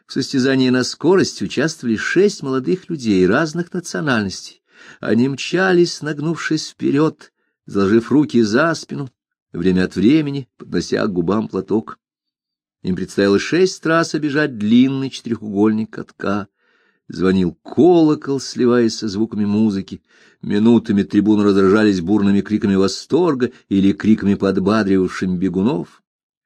В состязании на скорость участвовали 6 молодых людей разных национальностей. Они мчались, нагнувшись вперед, заложив руки за спину, время от времени поднося к губам платок. Им предстояло 6 раз обежать длинный четырехугольник катка. Звонил колокол, сливаясь со звуками музыки. Минутами трибуны раздражались бурными криками восторга или криками, подбадривавшими бегунов.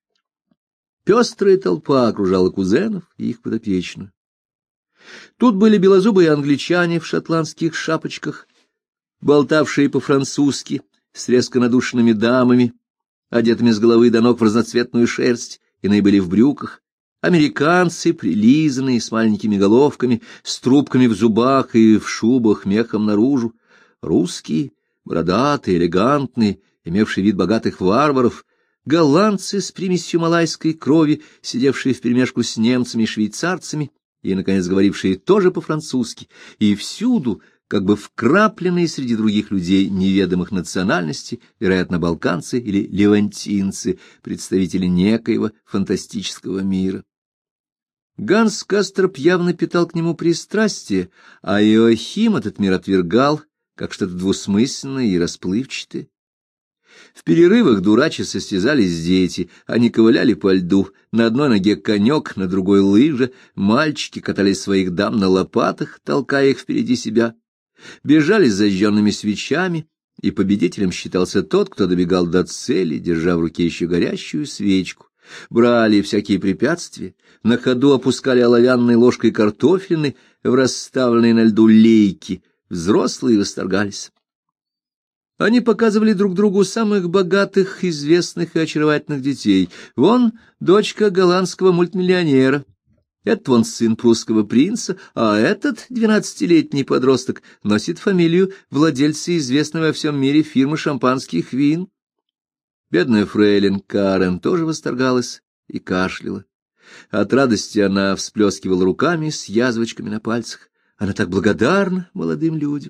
Пестрая толпа окружала кузенов и их подопечную. Тут были белозубые англичане в шотландских шапочках, болтавшие по-французски, с резко надушенными дамами, одетыми с головы до ног в разноцветную шерсть, иные были в брюках, американцы, прилизанные, с маленькими головками, с трубками в зубах и в шубах мехом наружу, русские, бородатые, элегантные, имевшие вид богатых варваров, голландцы с примесью малайской крови, сидевшие вперемешку с немцами и швейцарцами, и, наконец, говорившие тоже по-французски, и всюду, как бы вкрапленные среди других людей неведомых национальностей, вероятно, балканцы или левантинцы, представители некоего фантастического мира. Ганс Касторп явно питал к нему пристрастие, а Иоахим этот мир отвергал, как что-то двусмысленное и расплывчатое. В перерывах дурачи состязались дети, они ковыляли по льду, на одной ноге конек, на другой лыжа, мальчики катались своих дам на лопатах, толкая их впереди себя, бежали с зажженными свечами, и победителем считался тот, кто добегал до цели, держа в руке еще горящую свечку. Брали всякие препятствия, на ходу опускали оловянной ложкой картофелины в расставленные на льду лейки, взрослые восторгались. Они показывали друг другу самых богатых, известных и очаровательных детей. Вон дочка голландского мультимиллионера, этот вон сын прусского принца, а этот 12-летний подросток носит фамилию владельца известной во всем мире фирмы шампанских вин. Бедная фрейлин Карен тоже восторгалась и кашляла. От радости она всплескивала руками с язвочками на пальцах. Она так благодарна молодым людям.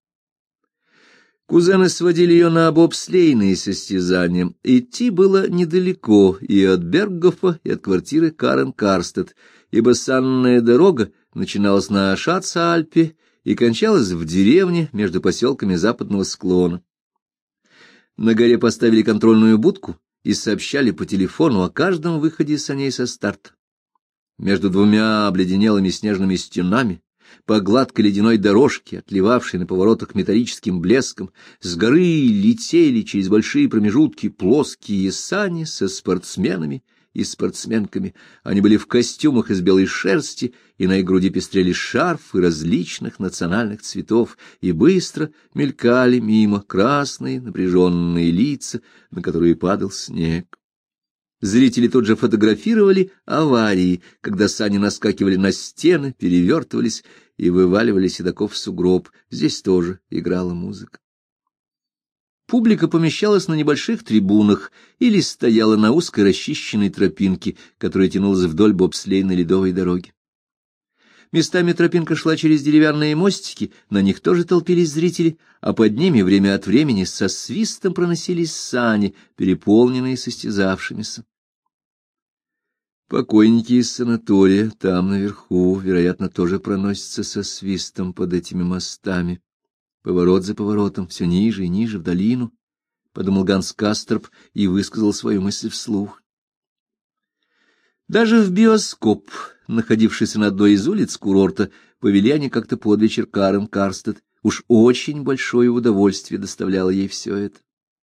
Кузены сводили ее на бобслейные состязания. Идти было недалеко и от Берггофа, и от квартиры Карен Карстед, ибо санная дорога начиналась на Шац-Альпе и кончалась в деревне между поселками западного склона. На горе поставили контрольную будку и сообщали по телефону о каждом выходе саней со старта. Между двумя обледенелыми снежными стенами, по гладкой ледяной дорожке, отливавшей на поворотах металлическим блеском, с горы летели через большие промежутки плоские сани со спортсменами и спортсменками. Они были в костюмах из белой шерсти, и на их груди пестрели шарфы различных национальных цветов, и быстро мелькали мимо красные напряженные лица, на которые падал снег. Зрители тут же фотографировали аварии, когда сани наскакивали на стены, перевертывались и вываливали седаков в сугроб. Здесь тоже играла музыка. Публика помещалась на небольших трибунах или стояла на узкой расчищенной тропинке, которая тянулась вдоль бобслейной ледовой дороги. Местами тропинка шла через деревянные мостики, на них тоже толпились зрители, а под ними время от времени со свистом проносились сани, переполненные состязавшимися. Покойники из санатория там наверху, вероятно, тоже проносятся со свистом под этими мостами. Поворот за поворотом, все ниже и ниже в долину, — подумал Ганс Касторп и высказал свою мысль вслух. Даже в биоскоп, находившийся на одной из улиц курорта, повели они как-то под вечер Карен Карстед. Уж очень большое удовольствие доставляло ей все это.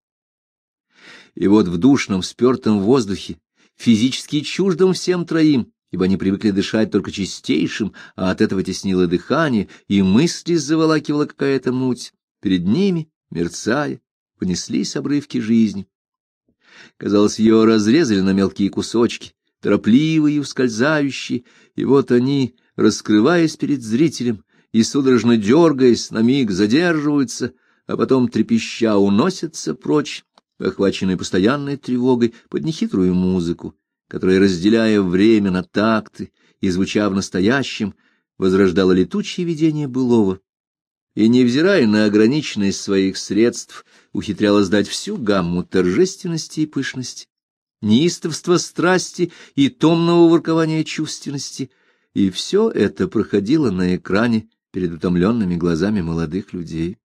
И вот в душном, спертом воздухе, физически чуждом всем троим, ибо они привыкли дышать только чистейшим, а от этого теснило дыхание, и мысли заволакивала какая-то муть. Перед ними, мерцая, понеслись обрывки жизни. Казалось, ее разрезали на мелкие кусочки, торопливые и ускользающие, и вот они, раскрываясь перед зрителем и судорожно дергаясь, на миг задерживаются, а потом трепеща уносятся прочь, охваченные постоянной тревогой под нехитрую музыку, которая, разделяя время на такты и звуча в настоящем, возрождала летучее видение былого, и, невзирая на ограниченность своих средств, ухитрялась дать всю гамму торжественности и пышности, неистовства страсти и томного воркования чувственности, и все это проходило на экране перед утомленными глазами молодых людей.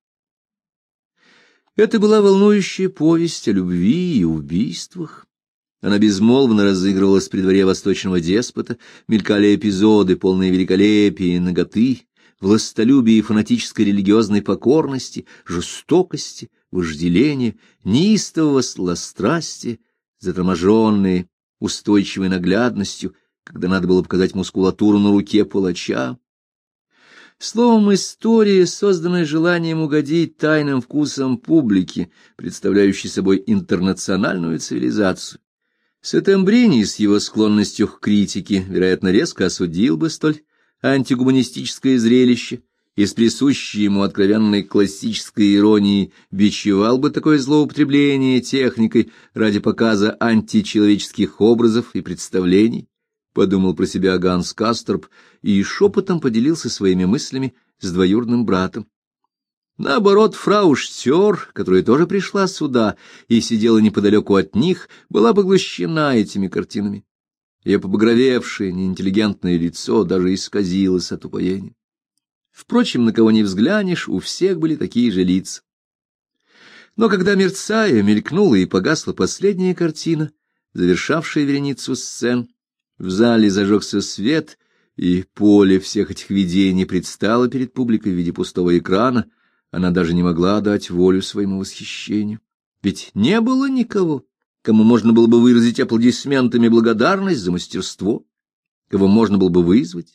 Это была волнующая повесть о любви и убийствах. Она безмолвно разыгрывалась при дворе восточного деспота, мелькали эпизоды, полные великолепия и наготы, властолюбия и фанатической религиозной покорности, жестокости, вожделения, неистового сладострастия, заторможенные устойчивой наглядностью, когда надо было показать мускулатуру на руке палача. Словом, история, созданная желанием угодить тайным вкусам публики, представляющей собой интернациональную цивилизацию. Сеттембрини с его склонностью к критике, вероятно, резко осудил бы столь антигуманистическое зрелище и с присущей ему откровенной классической иронией бичевал бы такое злоупотребление техникой ради показа античеловеческих образов и представлений, подумал про себя Ганс Касторп и шепотом поделился своими мыслями с двоюродным братом. Наоборот, фрау Штёр, которая тоже пришла сюда и сидела неподалеку от них, была поглощена этими картинами. Ее побагровевшее, неинтеллигентное лицо даже исказилось от упоения. Впрочем, на кого ни взглянешь, у всех были такие же лица. Но когда, мерцая, мелькнула и погасла последняя картина, завершавшая вереницу сцен, в зале зажегся свет, и поле всех этих видений предстало перед публикой в виде пустого экрана, она даже не могла дать волю своему восхищению. Ведь не было никого, кому можно было бы выразить аплодисментами благодарность за мастерство, кого можно было бы вызвать.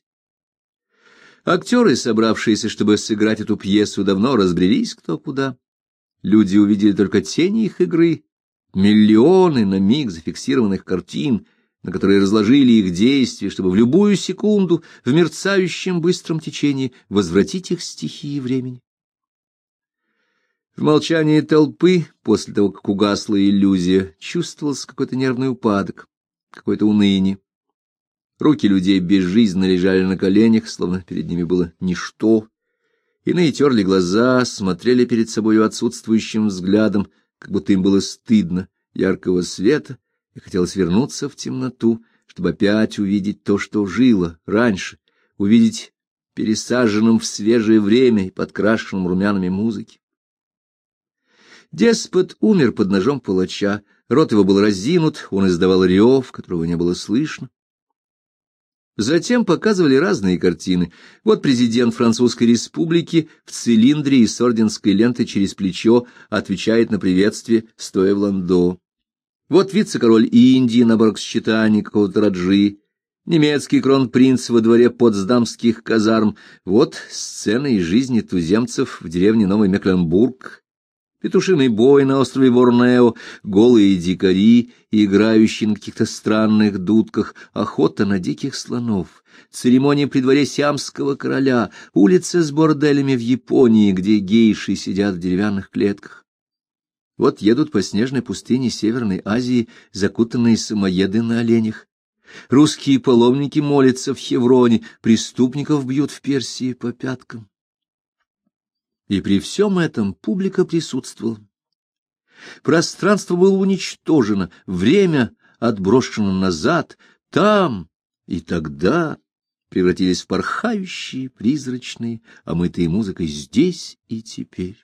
Актеры, собравшиеся, чтобы сыграть эту пьесу, давно разбрелись кто куда. Люди увидели только тени их игры, миллионы на миг зафиксированных картин, на которые разложили их действия, чтобы в любую секунду в мерцающем быстром течении возвратить их стихии времени. В молчании толпы, после того, как угасла иллюзия, чувствовался какой-то нервный упадок, какое-то уныние. Руки людей безжизненно лежали на коленях, словно перед ними было ничто. Иные терли глаза, смотрели перед собою отсутствующим взглядом, как будто им было стыдно яркого света, и хотелось вернуться в темноту, чтобы опять увидеть то, что жило раньше, увидеть пересаженным в свежее время и подкрашенным румянами музыки. Деспот умер под ножом палача, рот его был разинут, он издавал рев, которого не было слышно. Затем показывали разные картины. Вот президент Французской республики в цилиндре и с орденской лентой через плечо отвечает на приветствие, стоя в ландо. Вот вице-король Индии на бракосочетании какого-то раджи, немецкий кронпринц во дворе потсдамских казарм, вот сцены из жизни туземцев в деревне Новый Мекленбург, петушиный бой на острове Борнео, голые дикари, играющие на каких-то странных дудках, охота на диких слонов, церемония при дворе сиамского короля, улица с борделями в Японии, где гейши сидят в деревянных клетках. Вот едут по снежной пустыне Северной Азии закутанные самоеды на оленях. Русские паломники молятся в Хевроне, преступников бьют в Персии по пяткам. И при всем этом публика присутствовала. Пространство было уничтожено, время отброшено назад, там и тогда превратились в порхающие, призрачные, омытые музыкой здесь и теперь.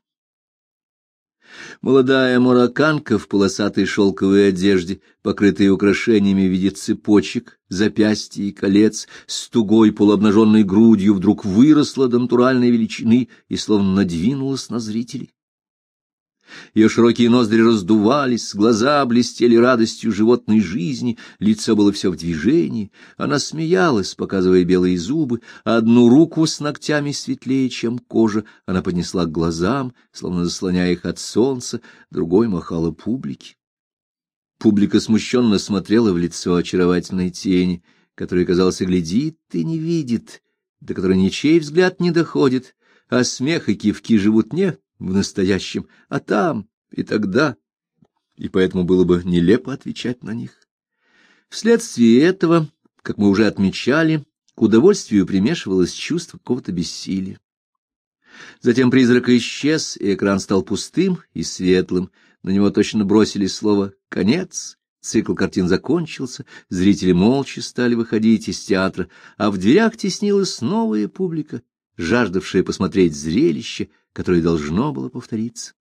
Молодая марокканка в полосатой шелковой одежде, покрытой украшениями в виде цепочек, запястья и колец, с тугой полуобнаженной грудью вдруг выросла до натуральной величины и словно надвинулась на зрителей. Ее широкие ноздри раздувались, глаза блестели радостью животной жизни, лицо было все в движении. Она смеялась, показывая белые зубы, а одну руку с ногтями светлее, чем кожа, она поднесла к глазам, словно заслоняя их от солнца, другой махала публике. Публика смущенно смотрела в лицо очаровательной тени, которая, казалось, и глядит, и не видит, до которой ничей взгляд не доходит, а смех и кивки живут не в настоящем, а там и тогда, и поэтому было бы нелепо отвечать на них. Вследствие этого, как мы уже отмечали, к удовольствию примешивалось чувство какого-то бессилия. Затем призрак исчез, и экран стал пустым и светлым, на него точно бросили слово «конец», Цикл картин закончился, зрители молча стали выходить из театра, а в дверях теснилась новая публика, жаждавшая посмотреть зрелище, которое должно было повториться.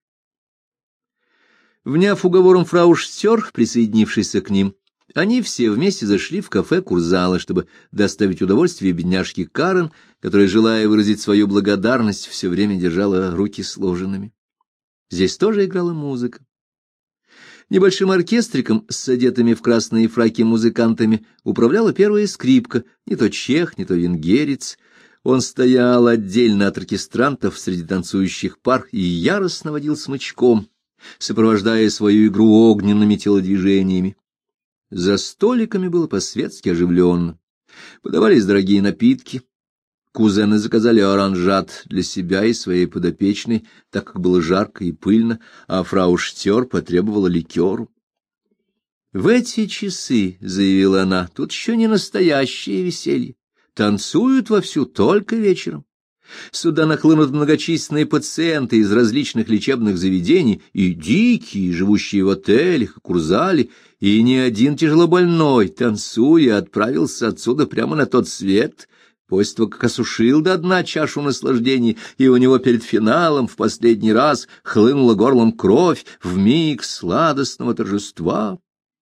Вняв уговором фрау Штер, присоединившейся к ним, они все вместе зашли в кафе Курзала, чтобы доставить удовольствие бедняжке Карен, которая, желая выразить свою благодарность, все время держала руки сложенными. Здесь тоже играла музыка. Небольшим оркестриком с одетыми в красные фраки музыкантами управляла первая скрипка, не то чех, не то венгерец. Он стоял отдельно от оркестрантов среди танцующих пар и яростно водил смычком, сопровождая свою игру огненными телодвижениями. За столиками было по-светски оживленно. Подавались дорогие напитки. Кузены заказали оранжат для себя и своей подопечной, так как было жарко и пыльно, а фрау Штер потребовала ликеру. «В эти часы, — заявила она, — тут еще не настоящее веселье. Танцуют вовсю только вечером. Сюда нахлынут многочисленные пациенты из различных лечебных заведений, и дикие, живущие в отелях и Курзале, и ни один тяжелобольной, танцуя, отправился отсюда прямо на тот свет, после того, как осушил до дна чашу наслаждений, и у него перед финалом в последний раз хлынула горлом кровь в миг сладостного торжества».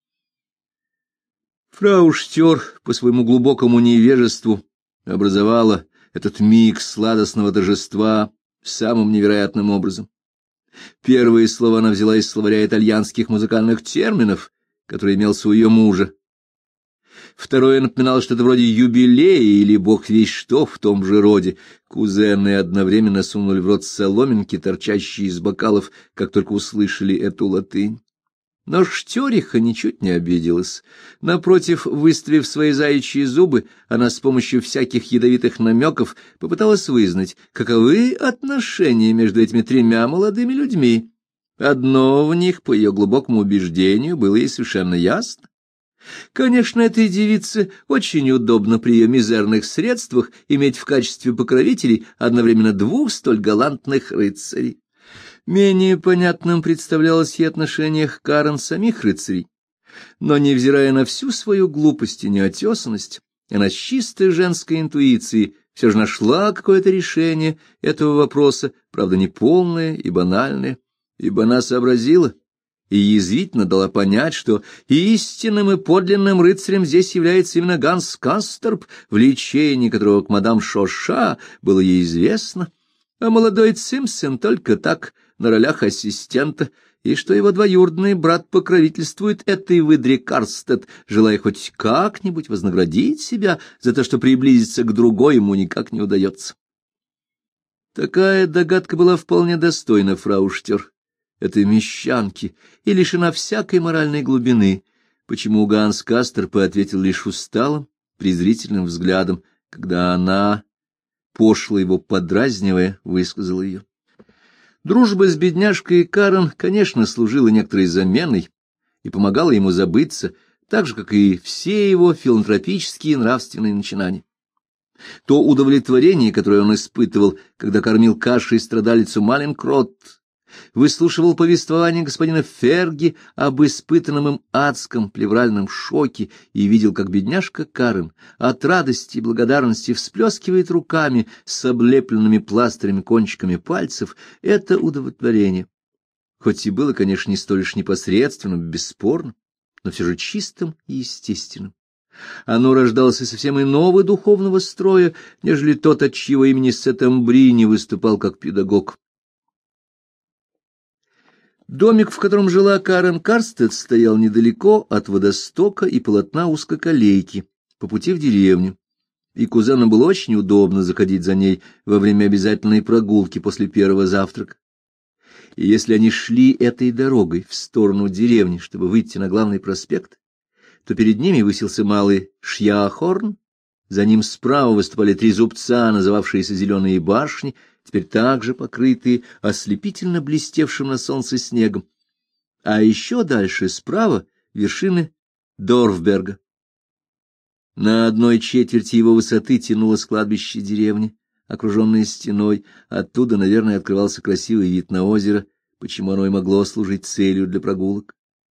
Фрау Штер по своему глубокому невежеству образовала этот миг сладостного торжества самым невероятным образом. Первые слова она взяла из словаря итальянских музыкальных терминов, который имелся у ее мужа. Второе напоминало что-то вроде юбилея или бог весть что в том же роде. Кузены одновременно сунули в рот соломинки, торчащие из бокалов, как только услышали эту латынь. Но Штериха ничуть не обиделась. Напротив, выставив свои заячьи зубы, она с помощью всяких ядовитых намеков попыталась вызнать, каковы отношения между этими тремя молодыми людьми. Одно в них, по ее глубокому убеждению, было ей совершенно ясно. Конечно, этой девице очень удобно при ее мизерных средствах иметь в качестве покровителей одновременно двух столь галантных рыцарей. Менее понятным представлялось ей отношение к Карен самих рыцарей, но, невзирая на всю свою глупость и неотесанность, она с чистой женской интуицией все же нашла какое-то решение этого вопроса, правда, неполное и банальное, ибо она сообразила и язвительно дала понять, что истинным и подлинным рыцарем здесь является именно Ганс Касторп, влечение которого к мадам Шоша было ей известно, а молодой Цимсен только так, на ролях ассистента, и что его двоюродный брат покровительствует этой выдре Карстед, желая хоть как-нибудь вознаградить себя за то, что приблизиться к другой ему никак не удается. Такая догадка была вполне достойна фрау Штер, этой мещанки, и лишена всякой моральной глубины, почему Ганс Касторп ответил лишь усталым, презрительным взглядом, когда она, пошло его подразнивая, высказала ее. Дружба с бедняжкой Карен, конечно, служила некоторой заменой и помогала ему забыться, так же, как и все его филантропические и нравственные начинания. То удовлетворение, которое он испытывал, когда кормил кашей страдалицу Маленкрот, выслушивал повествование господина Ферги об испытанном им адском плевральном шоке и видел, как бедняжка Карен от радости и благодарности всплескивает руками с облепленными пластырями кончиками пальцев, это удовлетворение, хоть и было, конечно, не столь уж непосредственным, бесспорным, но все же чистым и естественным. Оно рождалось из совсем иного духовного строя, нежели тот, от чьего имени Сеттембрини выступал как педагог. Домик, в котором жила Карен Карстед, стоял недалеко от водостока и полотна узкоколейки, по пути в деревню, и кузенам было очень удобно заходить за ней во время обязательной прогулки после первого завтрака. И если они шли этой дорогой в сторону деревни, чтобы выйти на главный проспект, то перед ними высился малый Шьяхорн, за ним справа выступали три зубца, называвшиеся Зеленые башни, теперь также покрытые ослепительно блестевшим на солнце снегом, а еще дальше справа вершины Дорфберга. На одной четверти его высоты тянулось кладбище деревни, окруженное стеной, оттуда, наверное, открывался красивый вид на озеро, почему оно и могло служить целью для прогулок.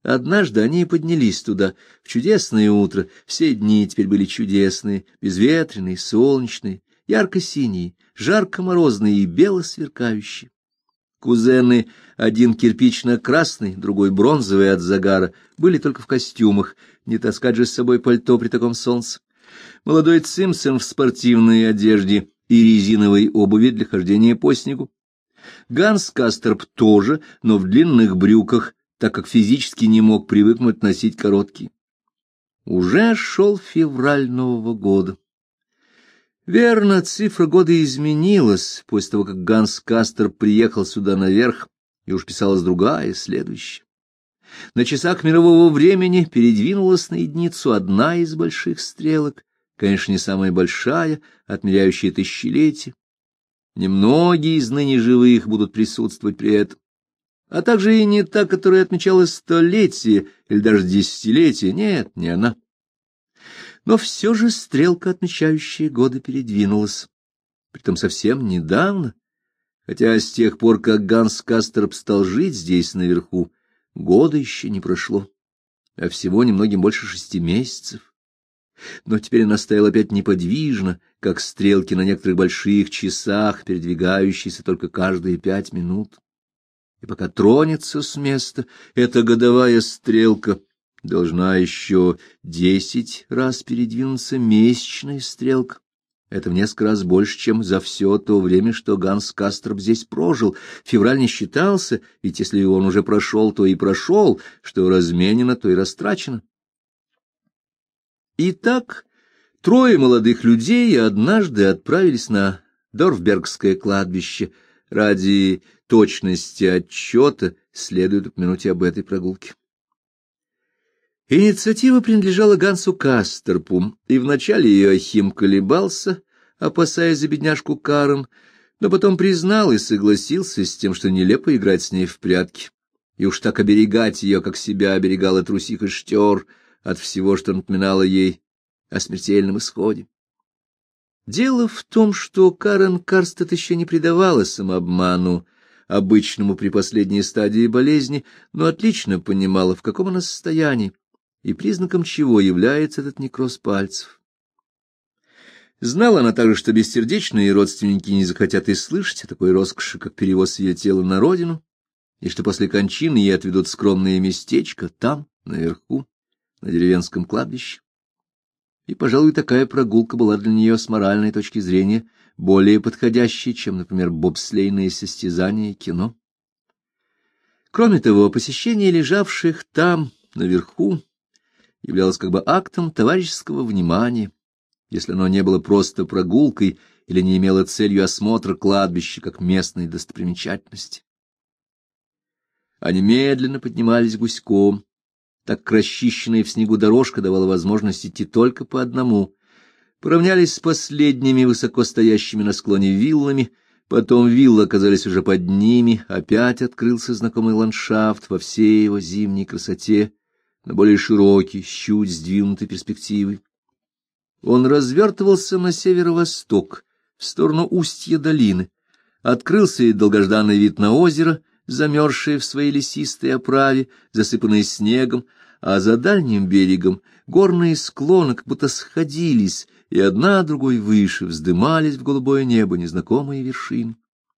Однажды они поднялись туда в чудесное утро. Все дни теперь были чудесные, безветренные, солнечные, ярко-синие, жарко-морозные и бело-сверкающие. Кузены, один кирпично-красный, другой бронзовый от загара, были только в костюмах, не таскать же с собой пальто при таком солнце. Молодой Цимсон в спортивной одежде и резиновой обуви для хождения по снегу. Ганс Касторп тоже, но в длинных брюках, так как физически не мог привыкнуть носить короткие. Уже шел февраль Нового года. Верно, цифра года изменилась после того, как Ганс Касторп приехал сюда наверх, и уж писалась другая, следующая. На часах мирового времени передвинулась на единицу одна из больших стрелок, конечно, не самая большая, отмеряющая тысячелетия. Немногие из ныне живых будут присутствовать при этом. А также и не та, которая отмечала столетие или даже десятилетие, нет, не она. Но все же стрелка, отмечающая годы, передвинулась, притом совсем недавно, хотя с тех пор, как Ганс Касторп стал жить здесь наверху, года еще не прошло, а всего немногим больше 6 месяцев. Но теперь она стояла опять неподвижно, как стрелки на некоторых больших часах, передвигающиеся только каждые 5 минут. И пока тронется с места эта годовая стрелка, должна еще 10 раз передвинуться месячная стрелка. Это в несколько раз больше, чем за все то время, что Ганс Касторп здесь прожил. Февраль не считался, ведь если он уже прошел, то и прошел, что разменено, то и растрачено. Итак, 3 молодых людей однажды отправились на Дорфбергское кладбище. Ради точности отчета следует упомянуть об этой прогулке. Инициатива принадлежала Гансу Касторпу, и вначале Иоахим колебался, опасаясь за бедняжку Карен, но потом признал и согласился с тем, что нелепо играть с ней в прятки, и уж так оберегать ее, как себя оберегала трусиха Штер, от всего, что напоминало ей о смертельном исходе. Дело в том, что Карен Карстед еще не предавалась самообману, обычному при последней стадии болезни, но отлично понимала, в каком она состоянии, и признаком чего является этот некроз пальцев. Знала она также, что бессердечные родственники не захотят и слышать о такой роскоши, как перевоз ее тела на родину, и что после кончины ей отведут скромное местечко там, наверху, на деревенском кладбище. И, пожалуй, такая прогулка была для нее с моральной точки зрения более подходящей, чем, например, бобслейные состязания и кино. Кроме того, посещение лежавших там, наверху, являлось как бы актом товарищеского внимания, если оно не было просто прогулкой или не имело целью осмотра кладбища как местной достопримечательности. Они медленно поднимались гуськом, так как расчищенная в снегу дорожка давала возможность идти только по одному. Поравнялись с последними высоко стоящими на склоне виллами, потом виллы оказались уже под ними, опять открылся знакомый ландшафт во всей его зимней красоте, но более широкий, с чуть сдвинутой перспективой. Он развертывался на северо-восток, в сторону устья долины. Открылся и долгожданный вид на озеро, замерзшее в своей лесистой оправе, засыпанное снегом, а за дальним берегом горные склоны как будто сходились, и одна другой выше вздымались в голубое небо незнакомые вершины.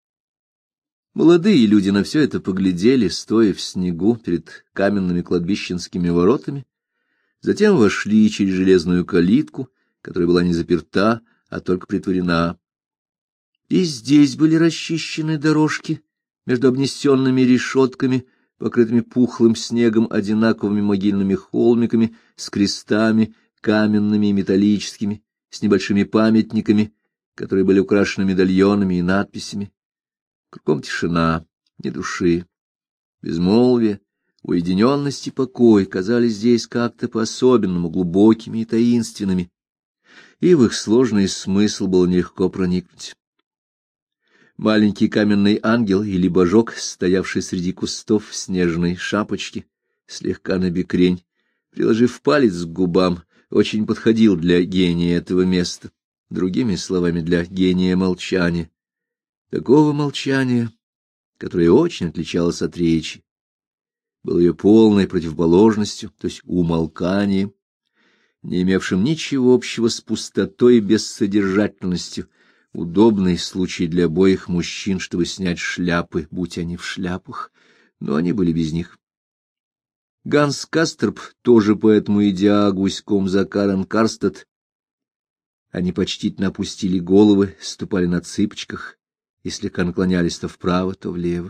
Молодые люди на все это поглядели, стоя в снегу перед каменными кладбищенскими воротами, затем вошли через железную калитку, которая была не заперта, а только притворена. И здесь были расчищены дорожки между обнесенными решетками, покрытыми пухлым снегом, одинаковыми могильными холмиками, с крестами, каменными и металлическими, с небольшими памятниками, которые были украшены медальонами и надписями. Кругом тишина, ни души, безмолвие, уединенность и покой казались здесь как-то по-особенному глубокими и таинственными, и в их сложный смысл было нелегко проникнуть. Маленький каменный ангел или божок, стоявший среди кустов в снежной шапочке, слегка набекрень, приложив палец к губам, очень подходил для гения этого места, другими словами, для гения молчания. Такого молчания, которое очень отличалось от речи. был ее полной противоположностью, то есть умолканием, не имевшим ничего общего с пустотой и бессодержательностью, удобный случай для обоих мужчин, чтобы снять шляпы, будь они в шляпах, но они были без них. Ганс Кастерб, тоже поэтому идя гуськом за Карен Карстад, они почтительно опустили головы, ступали на цыпочках и слегка наклонялись то вправо, то влево.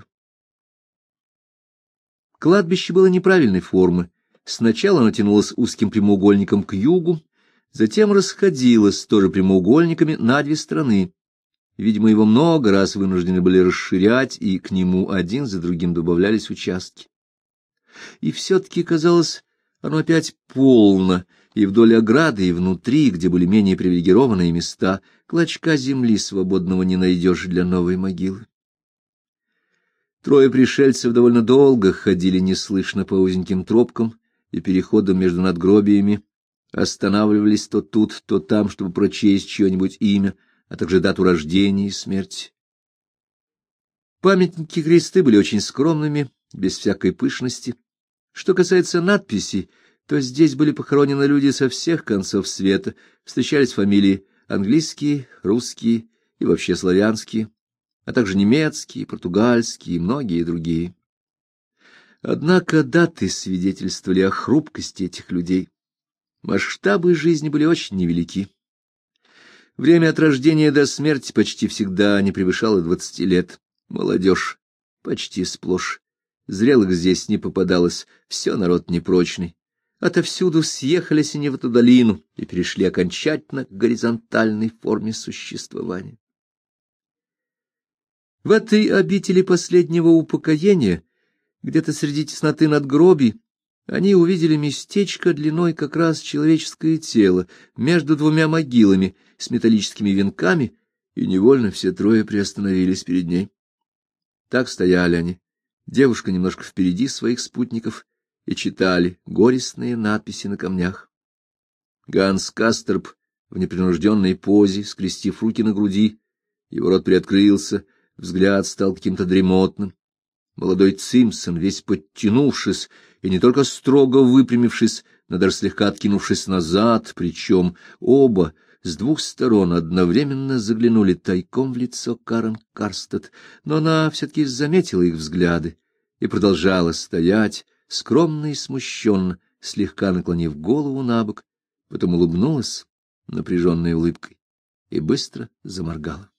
Кладбище было неправильной формы. Сначала оно тянулось узким прямоугольником к югу, затем расходилось тоже прямоугольниками на две стороны. Видимо, его много раз вынуждены были расширять, и к нему один за другим добавлялись участки. И все-таки, казалось, оно опять полно, и вдоль ограды, и внутри, где были менее привилегированные места, клочка земли свободного не найдешь для новой могилы. Трое пришельцев довольно долго ходили неслышно по узеньким тропкам и переходам между надгробиями, останавливались то тут, то там, чтобы прочесть чье-нибудь имя, а также дату рождения и смерти. Памятники кресты были очень скромными, без всякой пышности. Что касается надписей, то здесь были похоронены люди со всех концов света, встречались фамилии английские, русские и вообще славянские, а также немецкие, португальские и многие другие. Однако даты свидетельствовали о хрупкости этих людей. Масштабы жизни были очень невелики. Время от рождения до смерти почти всегда не превышало 20 лет. Молодежь почти сплошь. Зрелых здесь не попадалось, все народ непрочный. Отовсюду съехались они в эту долину и перешли окончательно к горизонтальной форме существования. В этой обители последнего упокоения, где-то среди тесноты надгробий, они увидели местечко длиной как раз человеческое тело, между двумя могилами с металлическими венками, и невольно все трое приостановились перед ней. Так стояли они, девушка немножко впереди своих спутников, и читали горестные надписи на камнях. Ганс Кастерб в непринужденной позе, скрестив руки на груди, его рот приоткрылся, взгляд стал каким-то дремотным. Молодой Цимсон, весь подтянувшись и не только строго выпрямившись, но даже слегка откинувшись назад, причем оба с двух сторон одновременно заглянули тайком в лицо Карен Карстад, но она все-таки заметила их взгляды и продолжала стоять, скромно и смущенно, слегка наклонив голову набок, потом улыбнулась напряженной улыбкой и быстро заморгала.